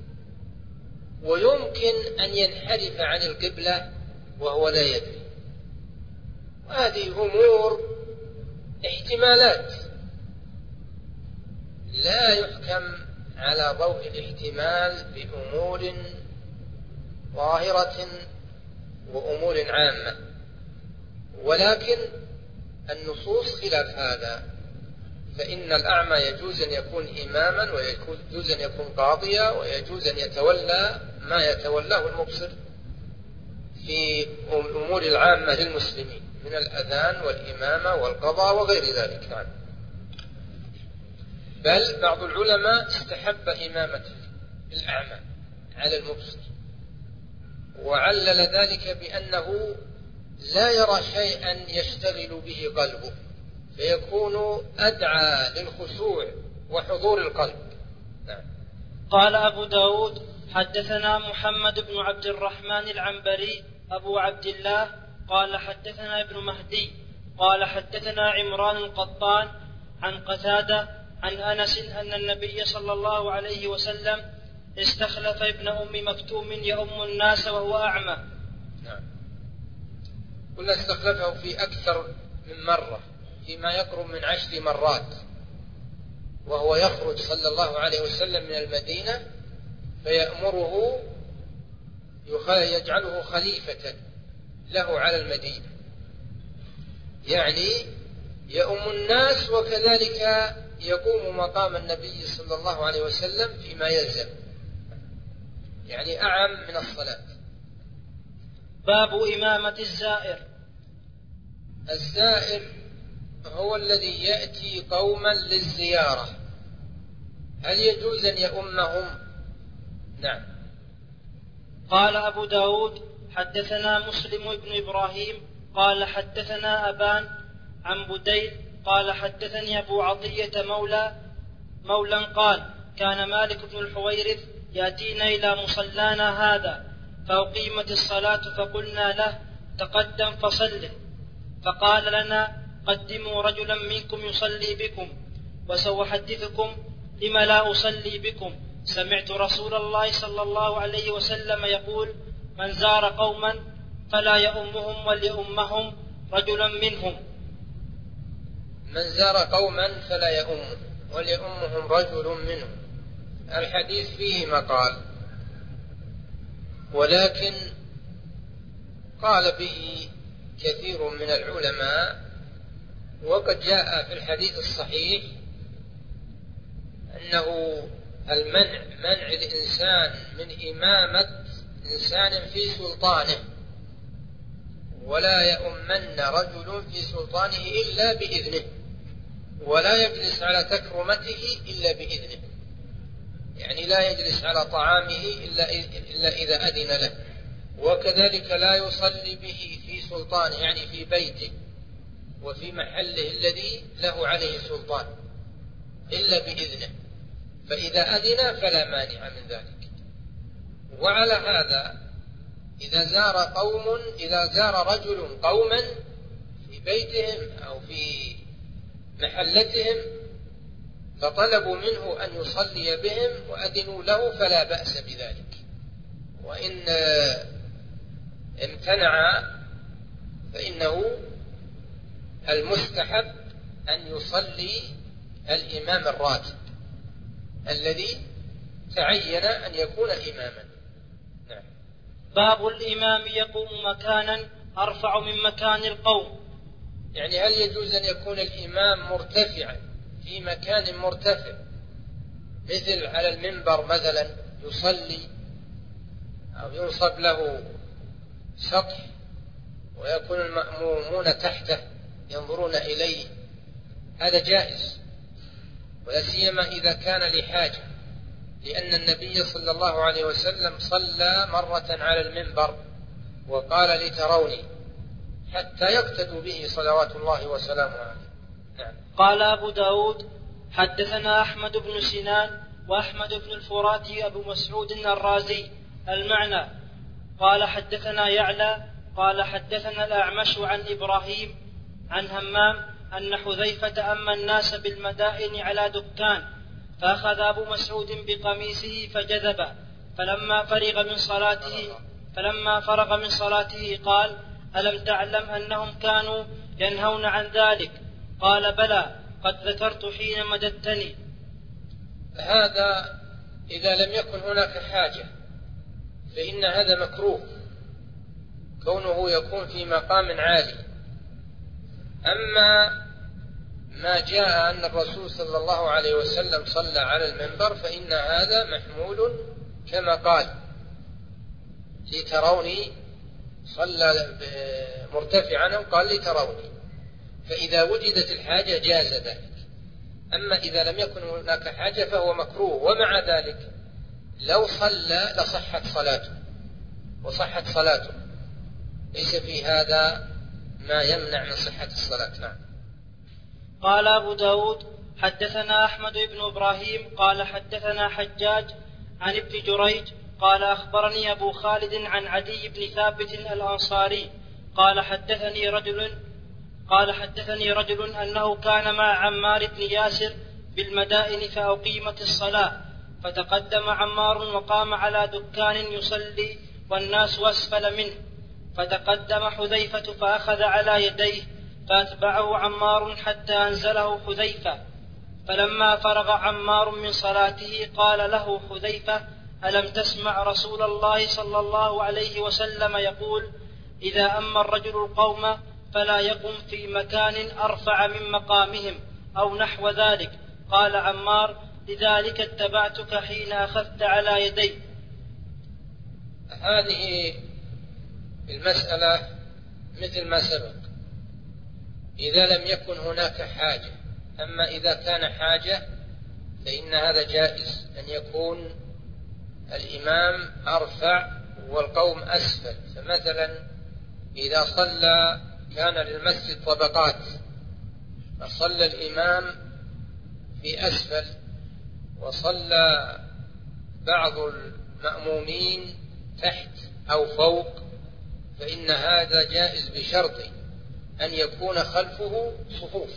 ويمكن أن ينحرف عن القبلة وهو لا يدري. وهذه أمور احتمالات، لا يحكم على ضوء الاحتمال بأمور ظاهرة وأمور عامة، ولكن النصوص خلاف هذا. فإن الأعمى يجوز أن يكون إماما، ويجوز أن يكون قاضيا، ويجوز أن يتولى ما يتولاه المبصر في الأمور العامة للمسلمين من الأذان والإمامة والقضاء وغير ذلك. نعم. بل بعض العلماء استحب إمامة الأعمى على المبصر، وعلل ذلك بأنه لا يرى شيئا يشتغل به قلبه، فيكون أدعى للخشوع وحضور القلب. نعم. قال أبو داود حدثنا محمد بن عبد الرحمن العنبري أبو عبد الله قال حدثنا ابن مهدي قال حدثنا عمران القطان عن قتادة عن أنس أن النبي صلى الله عليه وسلم استخلف ابن أم مكتوم يؤم الناس وهو أعمى. نعم. قلنا استخلفه في أكثر من مرة، فيما يقرب من 10 مرات، وهو يخرج صلى الله عليه وسلم من المدينة فيأمره يجعله خليفة له على المدينة، يعني يؤم الناس، وكذلك يقوم مقام النبي صلى الله عليه وسلم فيما يلزم، يعني أعم من الصلاة. باب إمامة الزائر. الزائر هو الذي يأتي قوما للزيارة، هل يجوز أن يؤمهم؟ نعم. قال أبو داود حدثنا مسلم بن إبراهيم قال حدثنا أبان عن بديل قال حدثني أبو عطية مولى قال كان مالك بن الحويرث يأتينا إلى مصلانا هذا فأقيمت الصلاة فقلنا له تقدم فصله، فقال لنا قدموا رجلا منكم يصلي بكم وسأحدثكم لما لا أصلي بكم. سمعت رسول الله صلى الله عليه وسلم يقول من زار قوما فلا يؤمهم وليؤمهم رجلا منهم. من زار قوما فلا يؤمهم وليؤمهم رجل منهم. الحديث فيه مقال، ولكن قال به كثير من العلماء، وقد جاء في الحديث الصحيح أنه منع الإنسان من إمامة إنسان في سلطانه، ولا يؤمن رجل في سلطانه إلا بإذنه، ولا يجلس على تكرمته إلا بإذنه، يعني لا يجلس على طعامه إلا إذا أذن له، وكذلك لا يصلي به في سلطانه، يعني في بيته وفي محله الذي له عليه سلطان إلا بإذنه، فإذا أذن فلا مانع من ذلك. وعلى هذا إذا زار رجل قوما في بيتهم أو في محلتهم فطلبوا منه أن يصلي بهم وأذنوا له فلا بأس بذلك، وإن امتنع فإنه المستحب أن يصلي الإمام الراتب الذي تعين أن يكون إماما. نعم. باب الإمام يقوم مكانا أرفع من مكان القوم. يعني هل يجوز أن يكون الإمام مرتفعا في مكان مرتفع، مثل على المنبر مثلا يصلي، أو ينصب له سطح ويكون المأمومون تحته ينظرون إليه، هذا جائز، ولا سيما إذا كان لحاجة، لأن النبي صلى الله عليه وسلم صلى مرة على المنبر وقال لتروني حتى يقتدوا به صلوات الله وسلامه عليه. نعم. قال أبو داود حدثنا أحمد بن سنان وأحمد بن الفراتي أبو مسعود الرازي المعنى. قال حدثنا يعلى قال حدثنا الأعمش عن إبراهيم عن همام أن حذيفة أما الناس بالمدائن على دكان فأخذ أبو مسعود بقميصه فجذبه فلما فرغ من صلاته قال ألم تعلم أنهم كانوا ينهون عن ذلك؟ قال بلى قد ذكرت حين مددتني. هذا إذا لم يكن هناك حاجة فإن هذا مكروه كونه يكون في مقام عالي. أما ما جاء أن الرسول صلى الله عليه وسلم صلى على المنبر فإن هذا محمول كما قال لتروني، صلى مرتفعا وقال لتروني، فإذا وجدت الحاجة جاز ذلك. أما إذا لم يكن هناك حاجة فهو مكروه. ومع ذلك لو صلى لصحت صلاته وصحت صلاته، ليس في هذا ما يمنع من صحة الصلاة. نعم. قال أبو داود حدثنا أحمد بن إبراهيم قال حدثنا حجاج عن ابن جريج قال أخبرني أبو خالد عن عدي بن ثابت الأنصاري قال حدثني رجل أنه كان مع عمار بن ياسر بالمدائن فأقيمت الصلاة فتقدم عمار وقام على دكان يصلي والناس أسفل منه، فتقدم حذيفة فأخذ على يديه فأتبعه عمار حتى أنزله حذيفة. فلما فرغ عمار من صلاته قال له حذيفة ألم تسمع رسول الله صلى الله عليه وسلم يقول إذا أما الرجل القوم فلا يقم في مكان أرفع من مقامهم أو نحو ذلك؟ قال عمار لذلك اتبعتك حين أخذت على يدي. هذه المسألة مثل ما سبق إذا لم يكن هناك حاجة. أما إذا كان حاجة فإن هذا جائز أن يكون الإمام أرفع والقوم أسفل. فمثلا إذا صلى كان للمسجد طبقات فصلى الإمام في أسفل وصلى بعض المأمومين تحت أو فوق فإن هذا جائز بشرط أن يكون خلفه صفوف.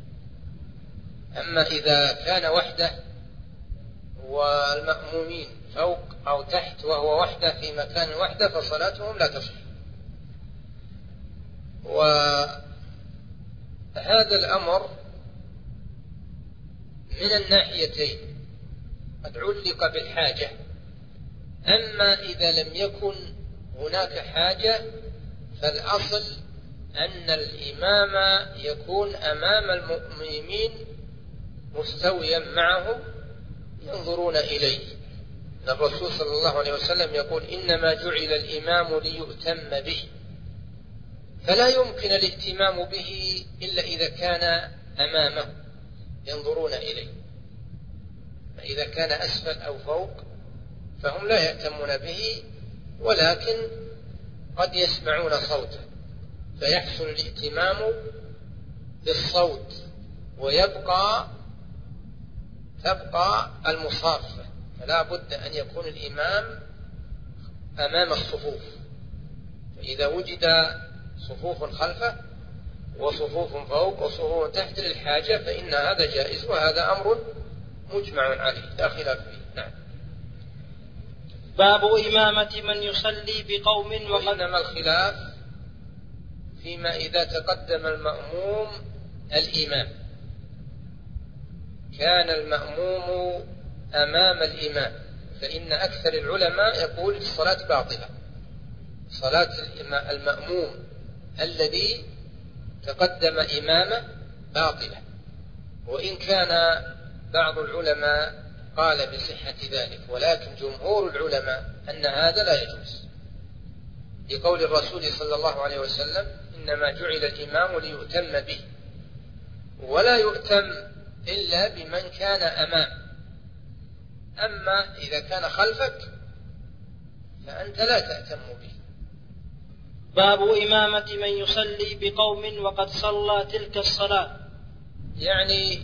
أما إذا كان وحده والمأمومين فوق أو تحت وهو وحده في مكان وحده فصلاتهم لا تصح. وهذا الأمر من الناحيتين قد علق بالحاجة. أما إذا لم يكن هناك حاجة فالأصل أن الإمام يكون أمام المؤمنين مستويا معهم ينظرون إليه. الرسول صلى الله عليه وسلم يقول إنما جعل الإمام ليؤتم به، فلا يمكن الائتمام به إلا إذا كان أمامه ينظرون إليه. فإذا كان أسفل أو فوق فهم لا يهتمون به، ولكن قد يسمعون صوته فيحصل الائتمام بالصوت تبقى المصافة. فلا بد أن يكون الإمام أمام الصفوف. فإذا وجد صفوف خلفه وصفوف فوق وصفوف تحت للحاجة فإن هذا جائز، وهذا أمر مجمع عليه لا خلاف فيه. نعم. باب إمامة من يصلي بقوم وإنما الخلاف فيما إذا تقدم المأموم الإمام كان المأموم أمام الإمام، فإن أكثر العلماء يقول الصلاة باطلة. صلاة المأموم الذي تقدم إمامه باطلة، وإن كان بعض العلماء قال بصحة ذلك، ولكن جمهور العلماء أن هذا لا يجوز لقول الرسول صلى الله عليه وسلم إنما جعل الإمام ليؤتم به، ولا يؤتم إلا بمن كان أما إذا كان خلفك فأنت لا تأتم به. باب إمامة من يصلي بقوم وقد صلى تلك الصلاة. يعني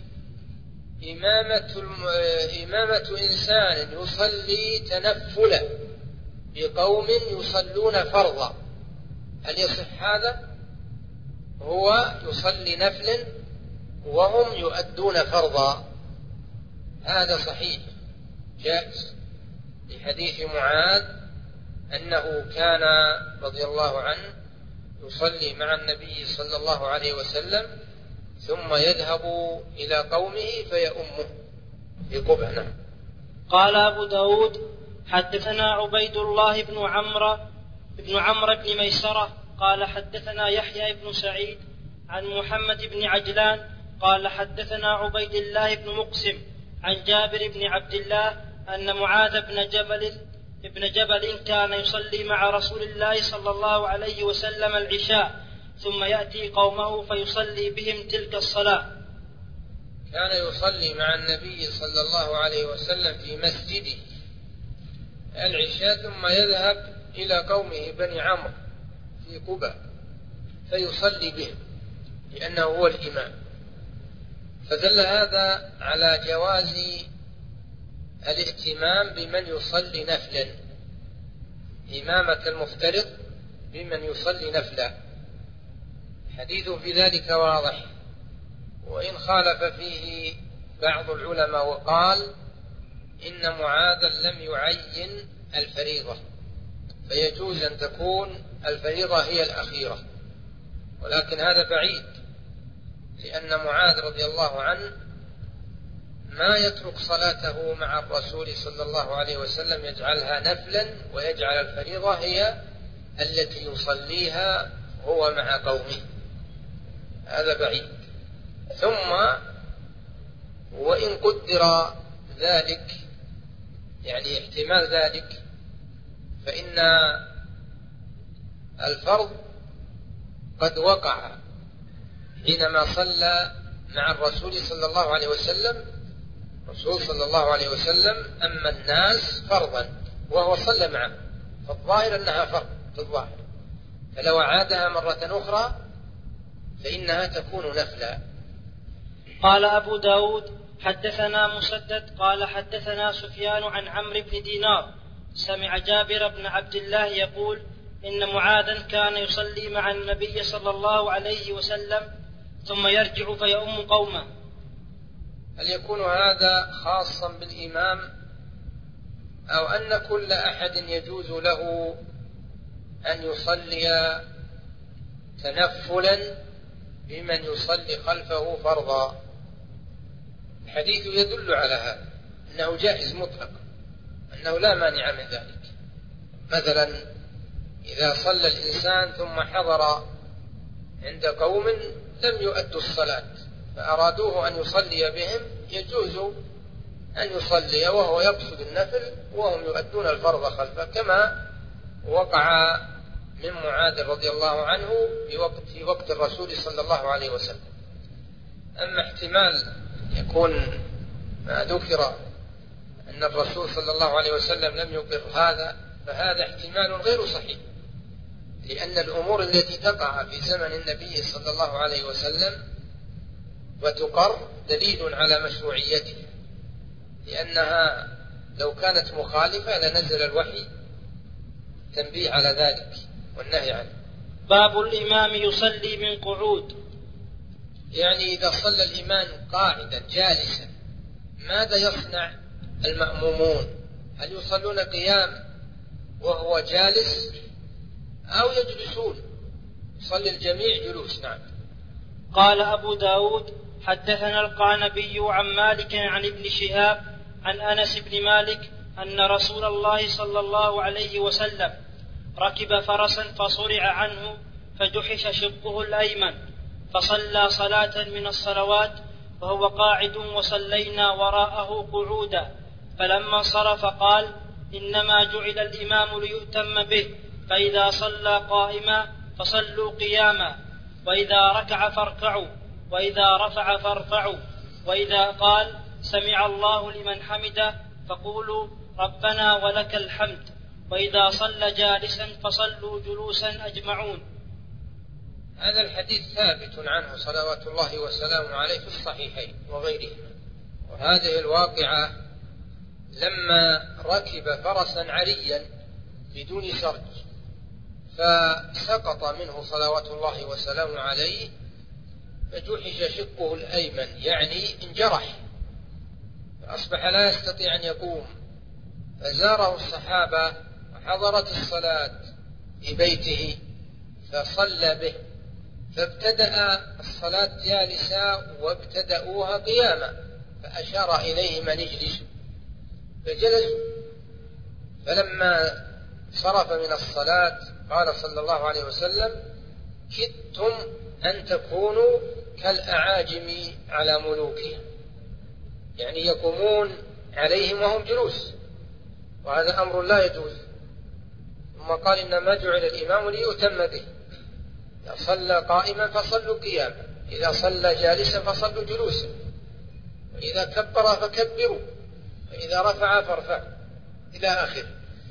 إمامة إنسان يصلي تنفلا بقوم يصلون فرضا، هل يصح هذا؟ هو يصلي نفلا وهم يؤدون فرضا، هذا صحيح جائز، لحديث معاذ أنه كان رضي الله عنه يصلي مع النبي صلى الله عليه وسلم ثم يذهب إلى قومه فيؤمه بقبة. قال أبو داود حدثنا عبيد الله بن عمرو بن ميسرة قال حدثنا يحيى بن سعيد عن محمد بن عجلان قال حدثنا عبيد الله بن مقسم عن جابر بن عبد الله أن معاذ بن جبل كان يصلي مع رسول الله صلى الله عليه وسلم العشاء ثم يأتي قومه فيصلي بهم تلك الصلاة. كان يصلي مع النبي صلى الله عليه وسلم في مسجده العشاء ثم يذهب إلى قومه بني عمرو في قباء فيصلي بهم لأنه هو الإمام. فدل هذا على جواز الاهتمام بمن يصلي نفلا، إمامة المفترض بمن يصلي نفلا، حديث في ذلك واضح، وإن خالف فيه بعض العلماء وقال إن معاذا لم يعين الفريضة فيجوز أن تكون الفريضة هي الأخيرة، ولكن هذا بعيد، لأن معاذ رضي الله عنه ما يترك صلاته مع الرسول صلى الله عليه وسلم يجعلها نفلا ويجعل الفريضة هي التي يصليها هو مع قومه، هذا بعيد. ثم وإن قدر ذلك يعني احتمال ذلك فإن الفرض قد وقع حينما صلى مع الرسول صلى الله عليه وسلم، الرسول صلى الله عليه وسلم أما الناس فرضا وهو صلى معه، فالظاهر أنها فرض في الظاهر، فلو عادها مرة أخرى فإنها تكون نفلا. قال أبو داود حدثنا مسدد قال حدثنا سفيان عن عمرو بن دينار سمع جابر بن عبد الله يقول إن معاذا كان يصلي مع النبي صلى الله عليه وسلم ثم يرجع فيؤم قومه. هل يكون هذا خاصا بالإمام أو أن كل أحد يجوز له أن يصلي تنفلا بمن يصلي خلفه فرضا؟ الحديث يدل على هذا، أنه جائز مطلق، أنه لا مانع من ذلك. مثلا إذا صلى الإنسان ثم حضر عند قوم لم يؤدوا الصلاة فأرادوه أن يصلي بهم، يجوز أن يصلي وهو يقصد النفل وهم يؤدون الفرض خلفه، كما وقع من معاذ رضي الله عنه في وقت الرسول صلى الله عليه وسلم. أما احتمال يكون ما ذكر أن الرسول صلى الله عليه وسلم لم يقر هذا، فهذا احتمال غير صحيح، لأن الأمور التي تقع في زمن النبي صلى الله عليه وسلم وتقر دليل على مشروعيته، لأنها لو كانت مخالفة لنزل الوحي تنبيه على ذلك والنهي عنه. باب الإمام يصلي من قعود. يعني إذا صلى الإمام قاعدا جالسا ماذا يصنع المأمومون؟ هل يصلون قيام وهو جالس أو يجلسون؟ يصلي الجميع جلوس. نعم. قال أبو داود حدثنا القعنبي عن مالك عن ابن شهاب عن أنس بن مالك أن رسول الله صلى الله عليه وسلم ركب فرسا فصرع عنه فجحش شقه الأيمن فصلى صلاة من الصلوات وهو قاعد وصلينا وراءه قعودا، فلما صرف قال إنما جعل الإمام ليؤتم به، فإذا صلى قائما فصلوا قياما، وإذا ركع فاركعوا، وإذا رفع فارفعوا، وإذا قال سمع الله لمن حمده فقولوا ربنا ولك الحمد، وإذا صلى جالسا فصلوا جلوسا أجمعون. هذا الحديث ثابت عنه صلوات الله وسلامه عليه في الصحيحين وغيرهما. وهذه الواقعة لما ركب فرسا عريا بدون سرج فسقط منه صلوات الله وسلامه عليه فجحش شقه الأيمن، يعني انجرح فأصبح لا يستطيع أن يقوم، فزاره الصحابة وحضرت الصلاة في بيته فصلى به، فابتدأ الصلاة جالسا وابتدأوها قياما، فأشار إليهم أن يجلسوا فجلسوا. فلما صرف من الصلاة قال صلى الله عليه وسلم: كدتم أن تكونوا كالأعاجم على ملوكهم، يعني يقومون عليهم وهم جلوس، وهذا أمر لا يجوز. ثم قال: إنما جعل الإمام ليؤتم به، إذا صلى قائما فصلوا قياما، إذا صلى جالسا فصلوا جلوسا، وإذا كبر فكبروا، وإذا رفع فارفعوا، إلى آخره.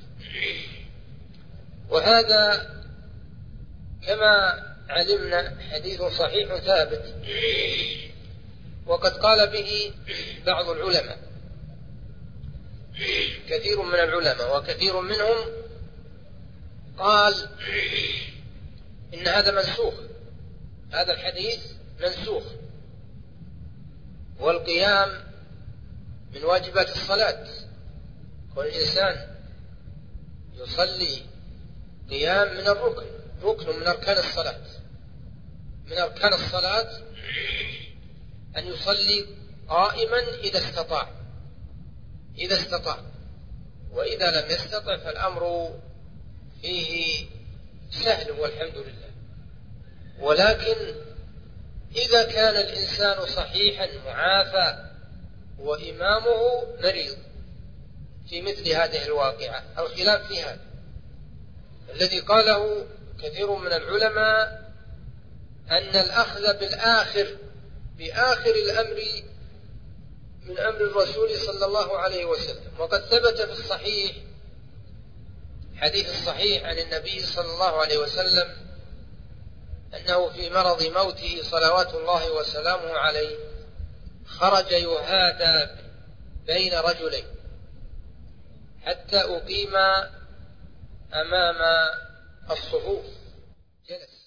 وهذا كما علمنا حديث صحيح ثابت، وقد قال به بعض العلماء، كثير من العلماء، وكثير منهم قال إن هذا منسوخ، هذا الحديث منسوخ، والقيام من واجبات الصلاة، والإنسان يصلي قيام من الركن، ركن من أركان الصلاة. من أركان الصلاة أن يصلي قائما إذا استطاع، وإذا لم يستطع فالأمر فيه سهل والحمد لله. ولكن إذا كان الإنسان صحيحا معافى وإمامه مريض في مثل هذه الواقعة، الخلاف في هذا الذي قاله كثير من العلماء، أن الأخذ بآخر الأمر من أمر الرسول صلى الله عليه وسلم. وقد ثبت في الصحيح، حديث الصحيح عن النبي صلى الله عليه وسلم أنه في مرض موته صلوات الله وسلامه عليه خرج يهادى بين رجلين حتى أقيم أمام الصفوف، جلس